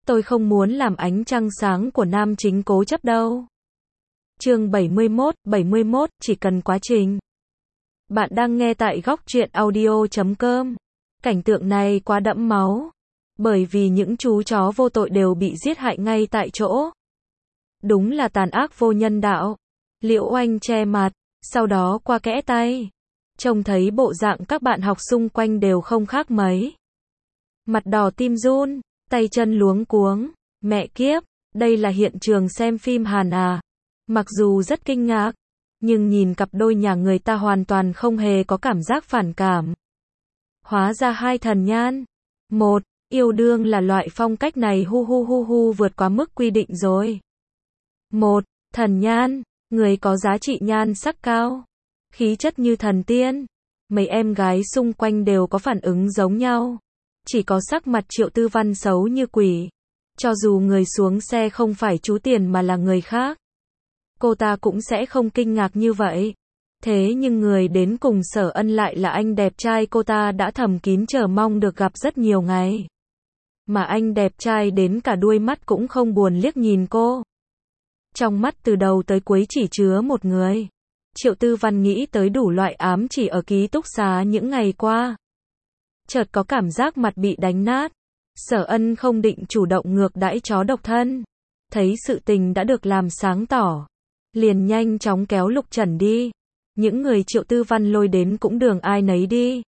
Tôi không muốn làm ánh trăng sáng của nam chính cố chấp đâu. Chương 71, chỉ cần quá trình. Bạn đang nghe tại góc truyện audio.com. Cảnh tượng này quá đẫm máu. Bởi vì những chú chó vô tội đều bị giết hại ngay tại chỗ. Đúng là tàn ác vô nhân đạo. Liễu Oanh che mặt, sau đó qua kẽ tay. Trông thấy bộ dạng các bạn học xung quanh đều không khác mấy. Mặt đỏ tim run, tay chân luống cuống. Mẹ kiếp, đây là hiện trường xem phim Hàn à? Mặc dù rất kinh ngạc, nhưng nhìn cặp đôi nhà người ta hoàn toàn không hề có cảm giác phản cảm. Hóa ra hai thần nhan. Một, yêu đương là loại phong cách này vượt quá mức quy định rồi. Một, thần nhan, người có giá trị nhan sắc cao, khí chất như thần tiên. Mấy em gái xung quanh đều có phản ứng giống nhau. Chỉ có sắc mặt Triệu Tư Văn xấu như quỷ. Cho dù người xuống xe không phải chú Tiền mà là người khác, cô ta cũng sẽ không kinh ngạc như vậy. Thế nhưng người đến cùng Sở Ân lại là anh đẹp trai cô ta đã thầm kín chờ mong được gặp rất nhiều ngày. Mà anh đẹp trai đến cả đuôi mắt cũng không buồn liếc nhìn cô. Trong mắt từ đầu tới cuối chỉ chứa một người. Triệu Tư Văn nghĩ tới đủ loại ám chỉ ở ký túc xá những ngày qua. Chợt có cảm giác mặt bị đánh nát. Sở Ân không định chủ động ngược đãi chó độc thân. Thấy sự tình đã được làm sáng tỏ, liền nhanh chóng kéo Lục Trần đi. Những người Triệu Tư Văn lôi đến cũng đường ai nấy đi.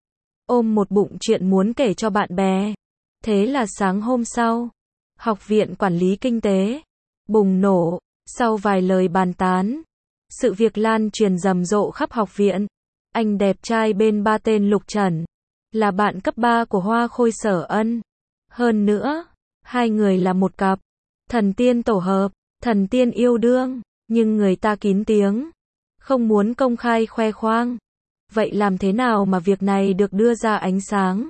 Ôm một bụng chuyện muốn kể cho bạn bè. Thế là sáng hôm sau, học viện quản lý kinh tế bùng nổ. Sau vài lời bàn tán, sự việc lan truyền rầm rộ khắp học viện. Anh đẹp trai bên ba tên Lục Trần là bạn cấp 3 của Hoa Khôi Sở Ân. Hơn nữa, hai người là một cặp thần tiên tổ hợp, thần tiên yêu đương, nhưng người ta kín tiếng, không muốn công khai khoe khoang. Vậy làm thế nào mà việc này được đưa ra ánh sáng?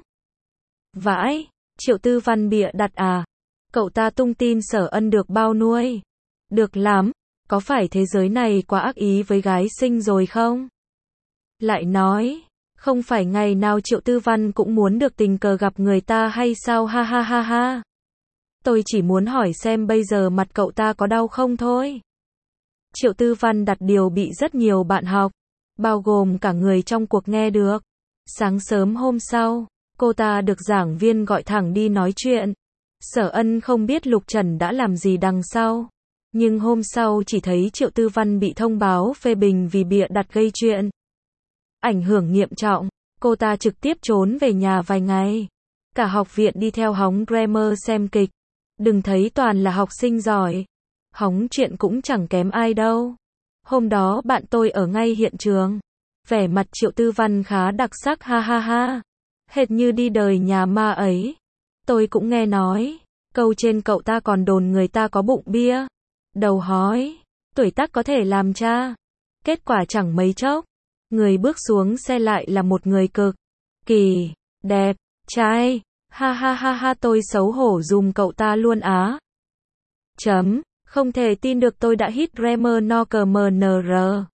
Vãi, Triệu Tư Văn bịa đặt à? Cậu ta tung tin Sở Ân được bao nuôi. Được lắm, có phải thế giới này quá ác ý với gái xinh rồi không? Lại nói, không phải ngày nào Triệu Tư Văn cũng muốn được tình cờ gặp người ta hay sao ha ha ha ha. Tôi chỉ muốn hỏi xem bây giờ mặt cậu ta có đau không thôi. Triệu Tư Văn đặt điều bị rất nhiều bạn học, bao gồm cả người trong cuộc nghe được. Sáng sớm hôm sau, cô ta được giảng viên gọi thẳng đi nói chuyện. Sở Ân không biết Lục Trần đã làm gì đằng sau. Nhưng hôm sau chỉ thấy Triệu Tư Văn bị thông báo phê bình vì bịa đặt gây chuyện. Ảnh hưởng nghiêm trọng, cô ta trực tiếp trốn về nhà vài ngày. Cả học viện đi theo hóng grammar xem kịch. Đừng thấy toàn là học sinh giỏi. Hóng chuyện cũng chẳng kém ai đâu. Hôm đó bạn tôi ở ngay hiện trường. Vẻ mặt Triệu Tư Văn khá đặc sắc ha ha ha. Hệt như đi đời nhà ma ấy. Tôi cũng nghe nói. Câu trên cậu ta còn đồn người ta có bụng bia. Đầu hói. Tuổi tác có thể làm cha. Kết quả chẳng mấy chốc. Người bước xuống xe lại là một người cực kỳ đẹp trai. Ha ha ha ha tôi xấu hổ dùm cậu ta luôn á. Không thể tin được tôi đã hit grammar no cmnr.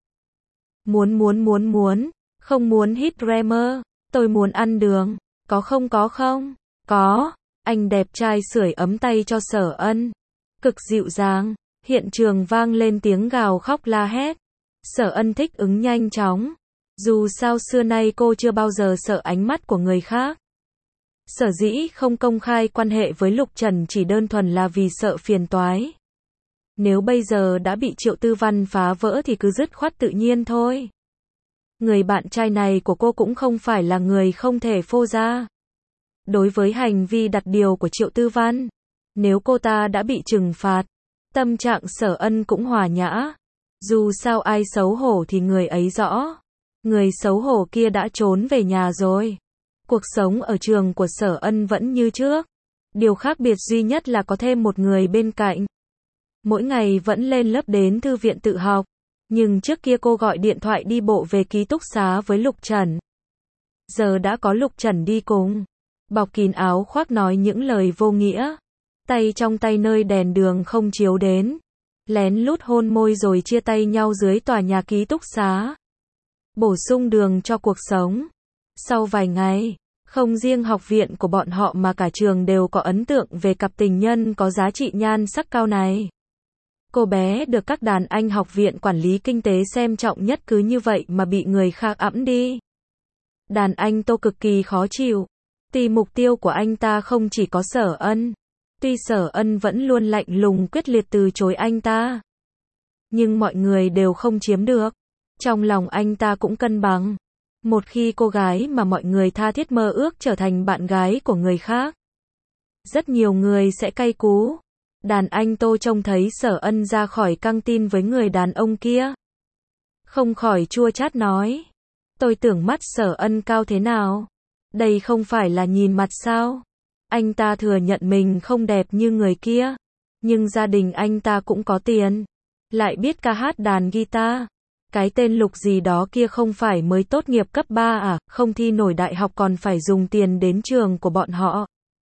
Không muốn hit grammar. Tôi muốn ăn đường. Có không? Có. Anh đẹp trai sưởi ấm tay cho Sở Ân. Cực dịu dàng. Hiện trường vang lên tiếng gào khóc la hét. Sở Ân thích ứng nhanh chóng. Dù sao xưa nay cô chưa bao giờ sợ ánh mắt của người khác. Sở dĩ không công khai quan hệ với Lục Trần chỉ đơn thuần là vì sợ phiền toái. Nếu bây giờ đã bị Triệu Tư Văn phá vỡ thì cứ dứt khoát tự nhiên thôi. Người bạn trai này của cô cũng không phải là người không thể phô ra. Đối với hành vi đặt điều của Triệu Tư Văn, nếu cô ta đã bị trừng phạt, tâm trạng Sở Ân cũng hòa nhã. Dù sao ai xấu hổ thì người ấy rõ. Người xấu hổ kia đã trốn về nhà rồi. Cuộc sống ở trường của Sở Ân vẫn như trước. Điều khác biệt duy nhất là có thêm một người bên cạnh. Mỗi ngày vẫn lên lớp đến thư viện tự học. Nhưng trước kia cô gọi điện thoại đi bộ về ký túc xá với Lục Trần. Giờ đã có Lục Trần đi cùng. Bọc kín áo khoác nói những lời vô nghĩa. Tay trong tay nơi đèn đường không chiếu đến. Lén lút hôn môi rồi chia tay nhau dưới tòa nhà ký túc xá. Bổ sung đường cho cuộc sống. Sau vài ngày, Không riêng học viện của bọn họ mà cả trường đều có ấn tượng về cặp tình nhân có giá trị nhan sắc cao này. Cô bé được các đàn anh học viện quản lý kinh tế xem trọng nhất cứ như vậy mà bị người khác ẵm đi. Đàn anh Tô cực kỳ khó chịu. Tuy mục tiêu của anh ta không chỉ có Sở Ân. Tuy Sở Ân vẫn luôn lạnh lùng quyết liệt từ chối anh ta. Nhưng mọi người đều không chiếm được. Trong lòng anh ta cũng cân bằng. Một khi cô gái mà mọi người tha thiết mơ ước trở thành bạn gái của người khác, rất nhiều người sẽ cay cú. Đàn anh Tô trông thấy Sở Ân ra khỏi căng tin với người đàn ông kia, không khỏi chua chát nói. Tôi tưởng mắt Sở Ân cao thế nào? Đây không phải là nhìn mặt sao? Anh ta thừa nhận mình không đẹp như người kia. Nhưng gia đình anh ta cũng có tiền. Lại biết ca hát đàn guitar. Cái tên Lục gì đó kia không phải mới tốt nghiệp cấp 3 à, không thi nổi đại học còn phải dùng tiền đến trường của bọn họ.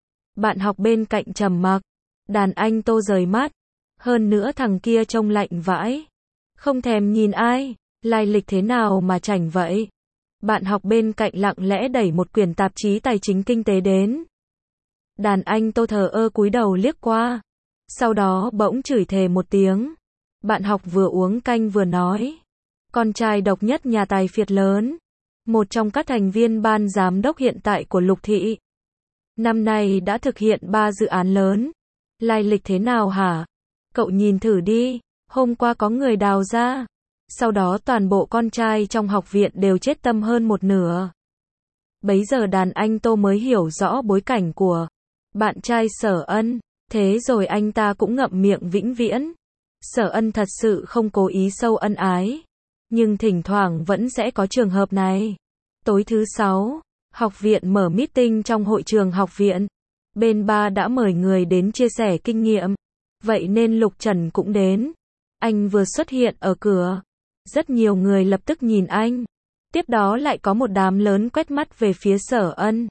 Bạn học bên cạnh trầm mặc. Đàn anh Tô rời mắt. Hơn nữa thằng kia trông lạnh vãi. Không thèm nhìn ai. Lai lịch thế nào mà chảnh vậy? Bạn học bên cạnh lặng lẽ đẩy một quyển tạp chí tài chính kinh tế đến. Đàn anh Tô thờ ơ cúi đầu liếc qua. Sau đó bỗng chửi thề một tiếng. Bạn học vừa uống canh vừa nói. Con trai độc nhất nhà tài phiệt lớn. Một trong các thành viên ban giám đốc hiện tại của Lục Thị. Năm nay đã thực hiện 3 dự án lớn. Lai lịch thế nào hả? Cậu nhìn thử đi. Hôm qua có người đào ra. Sau đó toàn bộ con trai trong học viện đều chết tâm hơn một nửa. Bấy giờ đàn anh Tô mới hiểu rõ bối cảnh của bạn trai Sở Ân. Thế rồi anh ta cũng ngậm miệng vĩnh viễn. Sở Ân thật sự không cố ý sâu ân ái. Nhưng thỉnh thoảng vẫn sẽ có trường hợp này. Tối thứ 6, học viện mở meeting trong hội trường học viện. Bên ba đã mời người đến chia sẻ kinh nghiệm. Vậy nên Lục Trần cũng đến. Anh vừa xuất hiện ở cửa. Rất nhiều người lập tức nhìn anh. Tiếp đó lại có một đám lớn quét mắt về phía Sở Ân.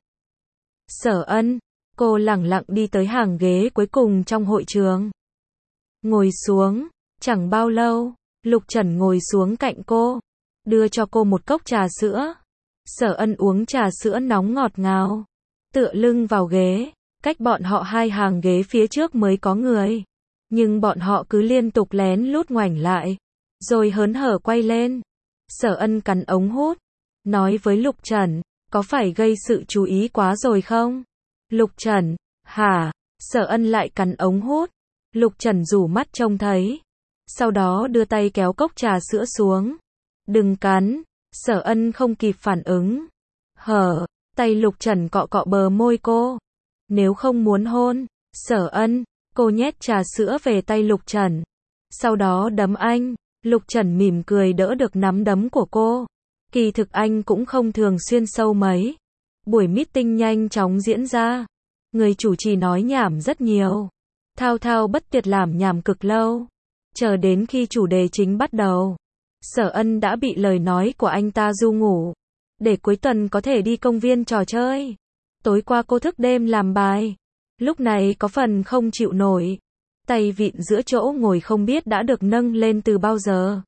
Sở Ân, cô lẳng lặng đi tới hàng ghế cuối cùng trong hội trường. Ngồi xuống, chẳng bao lâu, Lục Trần ngồi xuống cạnh cô, đưa cho cô một cốc trà sữa. Sở Ân uống trà sữa nóng ngọt ngào, tựa lưng vào ghế, cách bọn họ 2 hàng ghế phía trước mới có người. Nhưng bọn họ cứ liên tục lén lút ngoảnh lại, rồi hớn hở quay lên. Sở Ân cắn ống hút, nói với Lục Trần, có phải gây sự chú ý quá rồi không? Lục Trần, hả? Sở Ân lại cắn ống hút. Lục Trần rủ mắt trông thấy. Sau đó đưa tay kéo cốc trà sữa xuống. Đừng cắn. Sở Ân không kịp phản ứng. Tay Lục Trần cọ cọ bờ môi cô. Nếu không muốn hôn, Sở Ân, cô nhét trà sữa về tay Lục Trần. Sau đó đấm anh. Lục Trần mỉm cười đỡ được nắm đấm của cô. Kỳ thực anh cũng không thường xuyên sâu mấy. Buổi meeting nhanh chóng diễn ra. Người chủ trì nói nhảm rất nhiều. Thao thao bất tuyệt làm nhảm cực lâu. Chờ đến khi chủ đề chính bắt đầu. Sở Ân đã bị lời nói của anh ta ru ngủ. Để cuối tuần có thể đi công viên trò chơi. Tối qua cô thức đêm làm bài. Lúc này có phần không chịu nổi. Tay vịn giữa chỗ ngồi không biết đã được nâng lên từ bao giờ.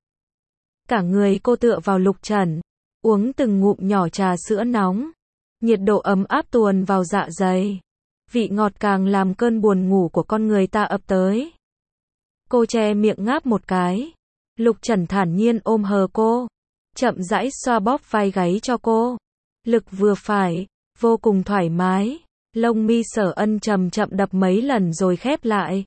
Cả người cô tựa vào Lục Trần. Uống từng ngụm nhỏ trà sữa nóng. Nhiệt độ ấm áp tuồn vào dạ dày. Vị ngọt càng làm cơn buồn ngủ của con người ta ập tới. Cô che miệng ngáp một cái. Lục Trần thản nhiên ôm hờ cô. Chậm rãi xoa bóp vai gáy cho cô. Lực vừa phải, vô cùng thoải mái. Lông mi Sở Ân chậm chậm đập mấy lần rồi khép lại.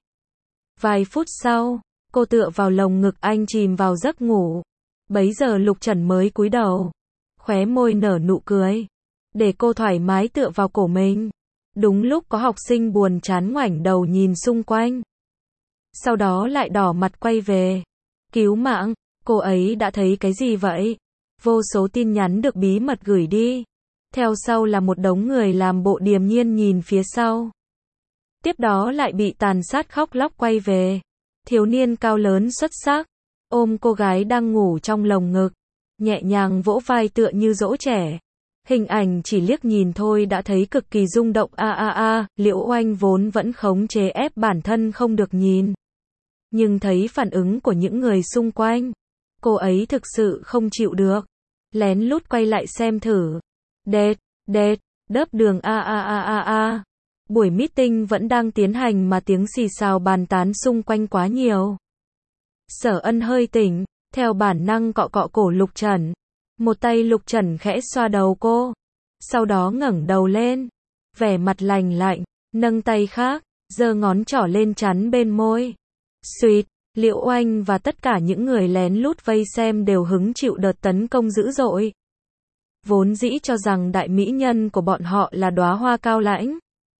Vài phút sau, cô tựa vào lồng ngực anh chìm vào giấc ngủ. Bấy giờ Lục Trần mới cúi đầu. Khóe môi nở nụ cười. Để cô thoải mái tựa vào cổ mình. Đúng lúc có học sinh buồn chán ngoảnh đầu nhìn xung quanh. Sau đó lại đỏ mặt quay về. Cứu mạng, cô ấy đã thấy cái gì vậy? Vô số tin nhắn được bí mật gửi đi. Theo sau là một đống người làm bộ điềm nhiên nhìn phía sau. Tiếp đó lại bị tàn sát khóc lóc quay về. Thiếu niên cao lớn xuất sắc, ôm cô gái đang ngủ trong lồng ngực. Nhẹ nhàng vỗ vai tựa như dỗ trẻ. Hình ảnh chỉ liếc nhìn thôi đã thấy cực kỳ rung động. Liễu Oanh vốn vẫn khống chế ép bản thân không được nhìn. Nhưng thấy phản ứng của những người xung quanh, cô ấy thực sự không chịu được. Lén lút quay lại xem thử. Đệt, Đớp đường a a a a a. Buổi meeting vẫn đang tiến hành mà tiếng xì xào bàn tán xung quanh quá nhiều. Sở Ân hơi tỉnh, theo bản năng cọ cọ cổ Lục Trần. Một tay Lục Trần khẽ xoa đầu cô, sau đó ngẩng đầu lên, vẻ mặt lành lạnh, nâng tay khác, giơ ngón trỏ lên chắn bên môi. Suýt, Liễu Oanh và tất cả những người lén lút vây xem đều hứng chịu đợt tấn công dữ dội. Vốn dĩ cho rằng đại mỹ nhân của bọn họ là đóa hoa cao lãnh,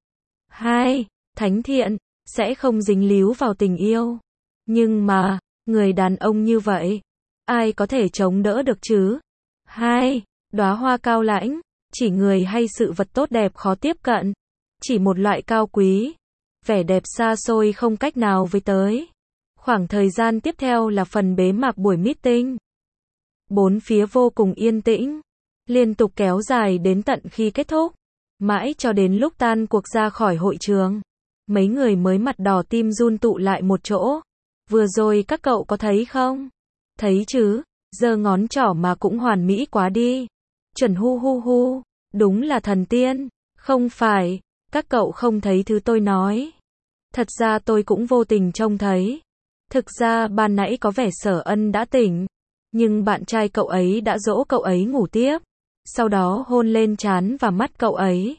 thánh thiện, sẽ không dính líu vào tình yêu. Nhưng mà, người đàn ông như vậy, ai có thể chống đỡ được chứ? Đóa hoa cao lãnh, chỉ người hay sự vật tốt đẹp khó tiếp cận, chỉ một loại cao quý, vẻ đẹp xa xôi không cách nào với tới. Khoảng thời gian tiếp theo là phần bế mạc buổi meeting. Bốn phía vô cùng yên tĩnh, liên tục kéo dài đến tận khi kết thúc, mãi cho đến lúc tan cuộc ra khỏi hội trường. Mấy người mới mặt đỏ tim run tụ lại một chỗ. Vừa rồi các cậu có thấy không? Thấy chứ, giơ ngón trỏ mà cũng hoàn mỹ quá đi. Chuẩn hu hu hu, đúng là thần tiên. Không phải, các cậu không thấy thứ tôi nói. Thật ra tôi cũng vô tình trông thấy. Thực ra ban nãy có vẻ Sở Ân đã tỉnh, nhưng bạn trai cậu ấy đã dỗ cậu ấy ngủ tiếp, sau đó hôn lên trán và mắt cậu ấy.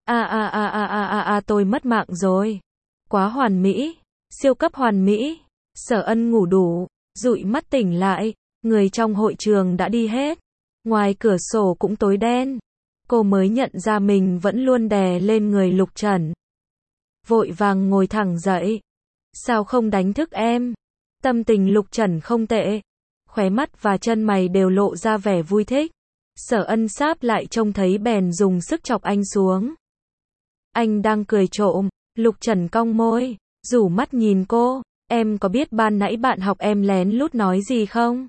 Tôi mất mạng rồi. Quá hoàn mỹ, siêu cấp hoàn mỹ. Sở Ân ngủ đủ, dụi mắt tỉnh lại, người trong hội trường đã đi hết. Ngoài cửa sổ cũng tối đen. Cô mới nhận ra mình vẫn luôn đè lên người Lục Trần. Vội vàng ngồi thẳng dậy. Sao không đánh thức em? Tâm tình Lục Trần không tệ. Khóe mắt và chân mày đều lộ ra vẻ vui thích. Sở Ân sáp lại trông thấy bèn dùng sức chọc anh xuống. Anh đang cười trộm. Lục Trần cong môi, rủ mắt nhìn cô. Em có biết ban nãy bạn học em lén lút nói gì không?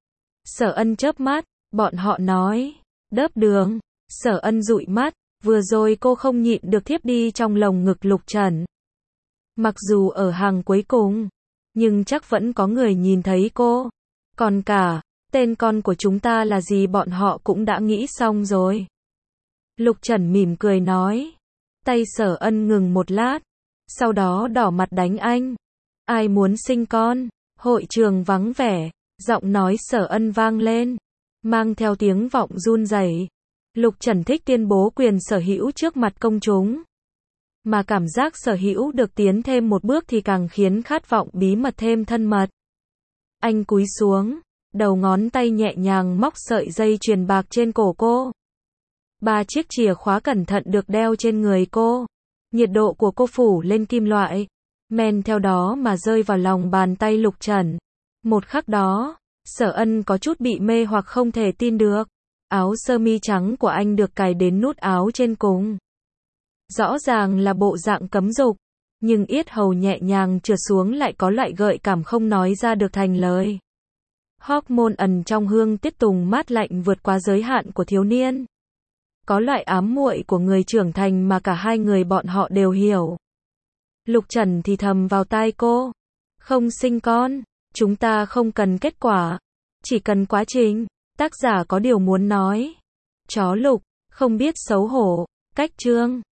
Sở Ân chớp mắt, bọn họ nói, đớp đường. Sở Ân dụi mắt, vừa rồi cô không nhịn được thiếp đi trong lồng ngực Lục Trần. Mặc dù ở hàng cuối cùng, nhưng chắc vẫn có người nhìn thấy cô. Còn cả, tên con của chúng ta là gì bọn họ cũng đã nghĩ xong rồi. Lục Trần mỉm cười nói. Tay Sở Ân ngừng một lát, sau đó đỏ mặt đánh anh. Ai muốn sinh con? Hội trường vắng vẻ, giọng nói Sở Ân vang lên, mang theo tiếng vọng run rẩy. Lục Trần thích tuyên bố quyền sở hữu trước mặt công chúng. Mà cảm giác sở hữu được tiến thêm một bước thì càng khiến khát vọng bí mật thêm thân mật. Anh cúi xuống, đầu ngón tay nhẹ nhàng móc sợi dây chuyền bạc trên cổ cô. 3 chiếc chìa khóa cẩn thận được đeo trên người cô. Nhiệt độ của cô phủ lên kim loại, men theo đó mà rơi vào lòng bàn tay Lục Trần. Một khắc đó, Sở Ân có chút bị mê hoặc không thể tin được. Áo sơ mi trắng của anh được cài đến nút áo trên cùng. Rõ ràng là bộ dạng cấm dục, nhưng yết hầu nhẹ nhàng trượt xuống lại có loại gợi cảm không nói ra được thành lời. Hormone ẩn trong hương tiết tùng mát lạnh vượt quá giới hạn của thiếu niên. Có loại ám muội của người trưởng thành mà cả hai người bọn họ đều hiểu. Lục Trần thì thầm vào tai cô. Không sinh con, chúng ta không cần kết quả, chỉ cần quá trình. Tác giả có điều muốn nói. Chó Lục, không biết xấu hổ, cách chương.